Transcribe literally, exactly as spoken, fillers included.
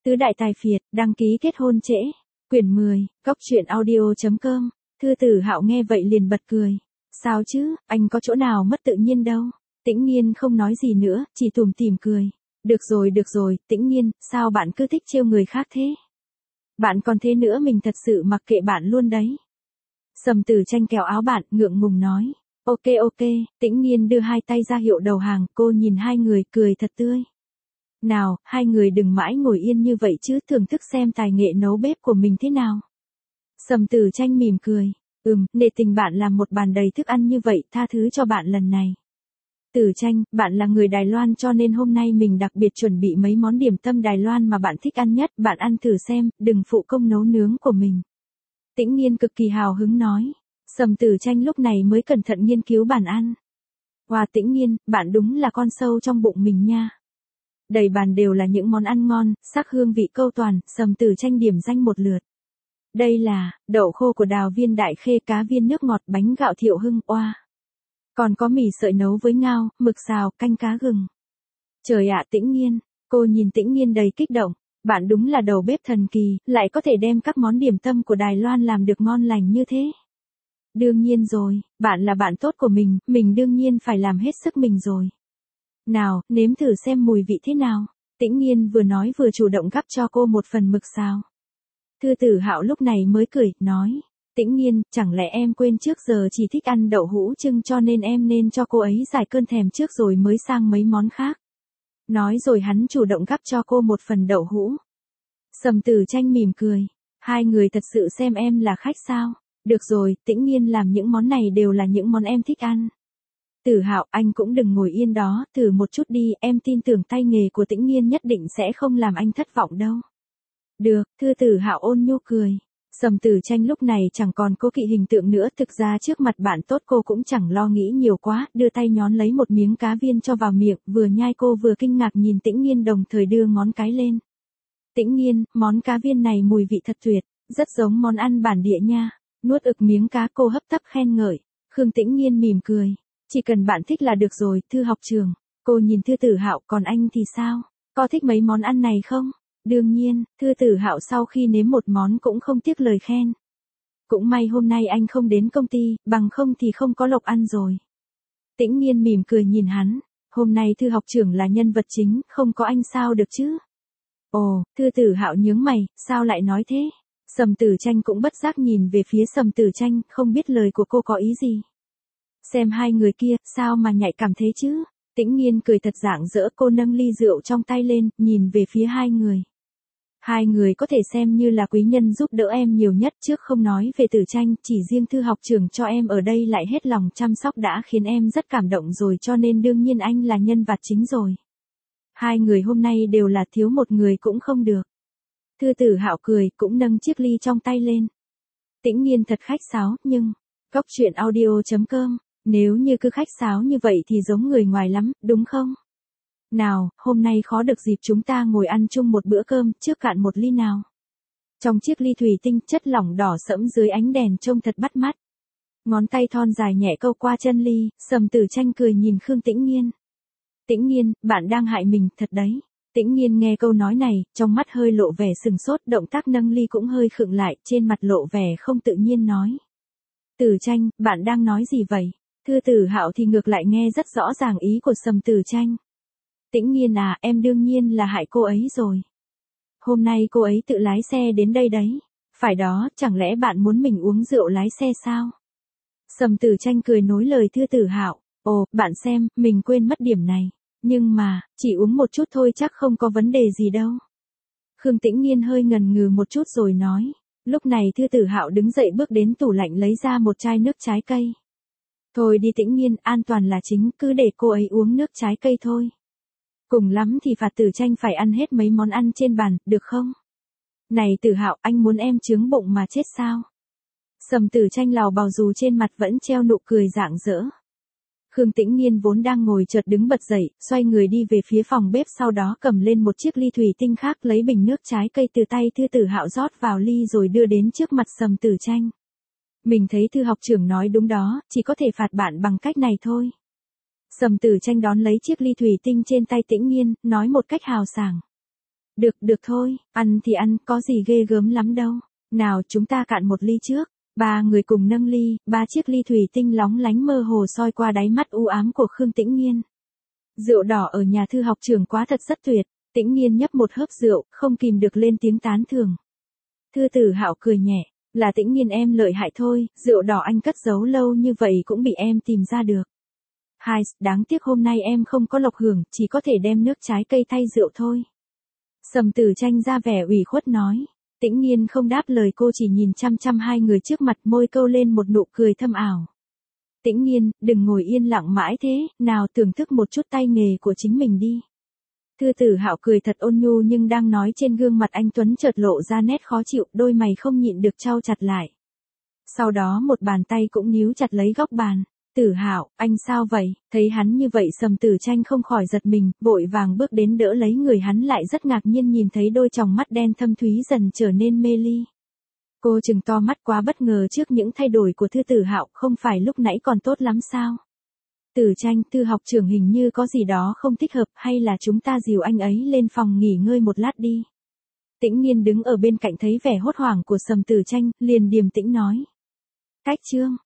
Tứ đại tài phiệt, đăng ký kết hôn trễ. Quyển mười, Cốc truyện audio chấm com. Thư Tử Hạo nghe vậy liền bật cười. Sao chứ, anh có chỗ nào mất tự nhiên đâu. Tĩnh Nhiên không nói gì nữa, chỉ tủm tỉm cười. Được rồi được rồi, Tĩnh Nhiên, sao bạn cứ thích trêu người khác thế? Bạn còn thế nữa, mình thật sự mặc kệ bạn luôn đấy. Sầm Tử Tranh kéo áo bạn, ngượng ngùng nói. Ok ok, Tĩnh Nhiên đưa hai tay ra hiệu đầu hàng, cô nhìn hai người, cười thật tươi. Nào, hai người đừng mãi ngồi yên như vậy chứ, thưởng thức xem tài nghệ nấu bếp của mình thế nào. Sầm Tử Tranh mỉm cười. Ừm, nể tình bạn làm một bàn đầy thức ăn như vậy, tha thứ cho bạn lần này. Tử Tranh, bạn là người Đài Loan cho nên hôm nay mình đặc biệt chuẩn bị mấy món điểm tâm Đài Loan mà bạn thích ăn nhất, bạn ăn thử xem, đừng phụ công nấu nướng của mình. Tĩnh Nhiên cực kỳ hào hứng nói. Sầm Tử Tranh lúc này mới cẩn thận nghiên cứu bàn ăn. Wow, Tĩnh Nhiên, bạn đúng là con sâu trong bụng mình nha. Đầy bàn đều là những món ăn ngon, sắc hương vị câu toàn, Sầm Tử Tranh điểm danh một lượt. Đây là, đậu khô của Đào Viên Đại Khê, cá viên nước ngọt, bánh gạo Thiệu Hưng, oa. Còn có mì sợi nấu với ngao, mực xào, canh cá gừng. Trời ạ, Tĩnh Nhiên, cô nhìn Tĩnh Nhiên đầy kích động. Bạn đúng là đầu bếp thần kỳ, lại có thể đem các món điểm tâm của Đài Loan làm được ngon lành như thế. Đương nhiên rồi, bạn là bạn tốt của mình, mình đương nhiên phải làm hết sức mình rồi. Nào, nếm thử xem mùi vị thế nào. Tĩnh Nhiên vừa nói vừa chủ động gắp cho cô một phần mực xào. Thư Tử Hạo lúc này mới cười, nói. Tĩnh Nhiên, chẳng lẽ em quên trước giờ chỉ thích ăn đậu hũ trưng cho nên em nên cho cô ấy giải cơn thèm trước rồi mới sang mấy món khác. Nói rồi hắn chủ động gắp cho cô một phần đậu hũ. Sầm Tử Tranh mỉm cười. Hai người thật sự xem em là khách sao? Được rồi, Tĩnh Nhiên làm những món này đều là những món em thích ăn. Tử Hạo, anh cũng đừng ngồi yên đó, thử một chút đi, em tin tưởng tay nghề của Tĩnh Nhiên nhất định sẽ không làm anh thất vọng đâu. Được, Thư Tử Hạo ôn nhu cười. Sầm Tử Tranh lúc này chẳng còn cố kỵ hình tượng nữa, thực ra trước mặt bạn tốt cô cũng chẳng lo nghĩ nhiều quá, đưa tay nhón lấy một miếng cá viên cho vào miệng, vừa nhai cô vừa kinh ngạc nhìn Tĩnh Nhiên đồng thời đưa ngón cái lên. Tĩnh Nhiên, món cá viên này mùi vị thật tuyệt, rất giống món ăn bản địa nha. Nuốt ực miếng cá cô hấp tấp khen ngợi. Khương Tĩnh Nhiên mỉm cười. Chỉ cần bạn thích là được rồi, Thư học trường. Cô nhìn Thư Tử Hạo, còn anh thì sao? Có thích mấy món ăn này không? Đương nhiên, Thư Tử Hạo sau khi nếm một món cũng không tiếc lời khen. Cũng may hôm nay anh không đến công ty, bằng không thì không có lộc ăn rồi. Tĩnh Nhiên mỉm cười nhìn hắn. Hôm nay Thư học trưởng là nhân vật chính, không có anh sao được chứ? Ồ, Thư Tử Hạo nhướng mày, sao lại nói thế? Sầm Tử Tranh cũng bất giác nhìn về phía Sầm Tử Tranh, không biết lời của cô có ý gì. Xem hai người kia, sao mà nhạy cảm thế chứ? Tĩnh Nhiên cười thật rạng rỡ, cô nâng ly rượu trong tay lên, nhìn về phía hai người. Hai người có thể xem như là quý nhân giúp đỡ em nhiều nhất, trước không nói về Tử Tranh, chỉ riêng Thư học trưởng cho em ở đây lại hết lòng chăm sóc đã khiến em rất cảm động rồi, cho nên đương nhiên anh là nhân vật chính rồi. Hai người hôm nay đều là thiếu một người cũng không được. Thư Tử Hạo cười, cũng nâng chiếc ly trong tay lên. Tĩnh Nhiên thật khách sáo, nhưng... Cốc truyện audio chấm com. Nếu như cứ khách sáo như vậy thì giống người ngoài lắm, đúng không? Nào, hôm nay khó được dịp chúng ta ngồi ăn chung một bữa cơm, trước cạn một ly nào. Trong chiếc ly thủy tinh, chất lỏng đỏ sẫm dưới ánh đèn trông thật bắt mắt. Ngón tay thon dài nhẹ câu qua chân ly, Sầm Tử Tranh cười nhìn Khương Tĩnh Nhiên. Tĩnh Nhiên, bạn đang hại mình, thật đấy. Tĩnh Nhiên nghe câu nói này, trong mắt hơi lộ vẻ sừng sốt, động tác nâng ly cũng hơi khựng lại, trên mặt lộ vẻ không tự nhiên nói. Tử Tranh, bạn đang nói gì vậy? Thư Tử Hạo thì ngược lại nghe rất rõ ràng ý của Sầm Tử Tranh. Tĩnh Nhiên à, em đương nhiên là hại cô ấy rồi. Hôm nay cô ấy tự lái xe đến đây đấy. Phải đó, chẳng lẽ bạn muốn mình uống rượu lái xe sao? Sầm Tử Tranh cười nối lời Thư Tử Hạo. Ồ, bạn xem, mình quên mất điểm này. Nhưng mà, chỉ uống một chút thôi chắc không có vấn đề gì đâu. Khương Tĩnh Nhiên hơi ngần ngừ một chút rồi nói. Lúc này Thư Tử Hạo đứng dậy bước đến tủ lạnh lấy ra một chai nước trái cây. Thôi đi Tĩnh Nhiên, an toàn là chính, cứ để cô ấy uống nước trái cây thôi. Cùng lắm thì phạt Tử Tranh phải ăn hết mấy món ăn trên bàn, được không? Này Tử Hạo, anh muốn em chướng bụng mà chết sao? Sầm Tử Tranh lào bào dù trên mặt vẫn treo nụ cười rạng rỡ. Khương Tĩnh Nhiên vốn đang ngồi chợt đứng bật dậy, xoay người đi về phía phòng bếp, sau đó cầm lên một chiếc ly thủy tinh khác, lấy bình nước trái cây từ tay Thư Tử Hạo rót vào ly rồi đưa đến trước mặt Sầm Tử Tranh. Mình thấy Thư học trưởng nói đúng đó, chỉ có thể phạt bạn bằng cách này thôi. Sầm Tử Tranh đón lấy chiếc ly thủy tinh trên tay Tĩnh Nhiên, nói một cách hào sảng. Được, được thôi, ăn thì ăn, có gì ghê gớm lắm đâu. Nào chúng ta cạn một ly trước. Ba người cùng nâng ly, ba chiếc ly thủy tinh lóng lánh mơ hồ soi qua đáy mắt u ám của Khương Tĩnh Nghiên. Rượu đỏ ở nhà thư học trường quá thật rất tuyệt. Tĩnh Nghiên nhấp một hớp rượu, không kìm được lên tiếng tán thưởng. Thư Tử Hạo cười nhẹ, là Tĩnh Nghiên em lợi hại thôi, rượu đỏ anh cất giấu lâu như vậy cũng bị em tìm ra được. Hai, đáng tiếc hôm nay em không có lộc hưởng, chỉ có thể đem nước trái cây thay rượu thôi. Sầm Tử Tranh ra vẻ ủy khuất nói. Tĩnh Nghiên không đáp lời, cô chỉ nhìn chăm chăm hai người trước mặt, môi câu lên một nụ cười thâm ảo. Tĩnh Nghiên, đừng ngồi yên lặng mãi thế, nào thưởng thức một chút tay nghề của chính mình đi. Thư Tử Hạo cười thật ôn nhu nhưng đang nói trên gương mặt anh tuấn chợt lộ ra nét khó chịu, đôi mày không nhịn được chau chặt lại. Sau đó một bàn tay cũng níu chặt lấy góc bàn. Tử Hạo, anh sao vậy? Thấy hắn như vậy Sầm Tử Tranh không khỏi giật mình, vội vàng bước đến đỡ lấy người hắn, lại rất ngạc nhiên nhìn thấy đôi tròng mắt đen thâm thúy dần trở nên mê ly. Cô trừng to mắt quá bất ngờ trước những thay đổi của Thư Tử Hạo, không phải lúc nãy còn tốt lắm sao? Tử Tranh, Thư học trưởng hình như có gì đó không thích hợp, hay là chúng ta dìu anh ấy lên phòng nghỉ ngơi một lát đi. Tĩnh Nghiên đứng ở bên cạnh thấy vẻ hốt hoảng của Sầm Tử Tranh, liền điềm tĩnh nói. Cách chương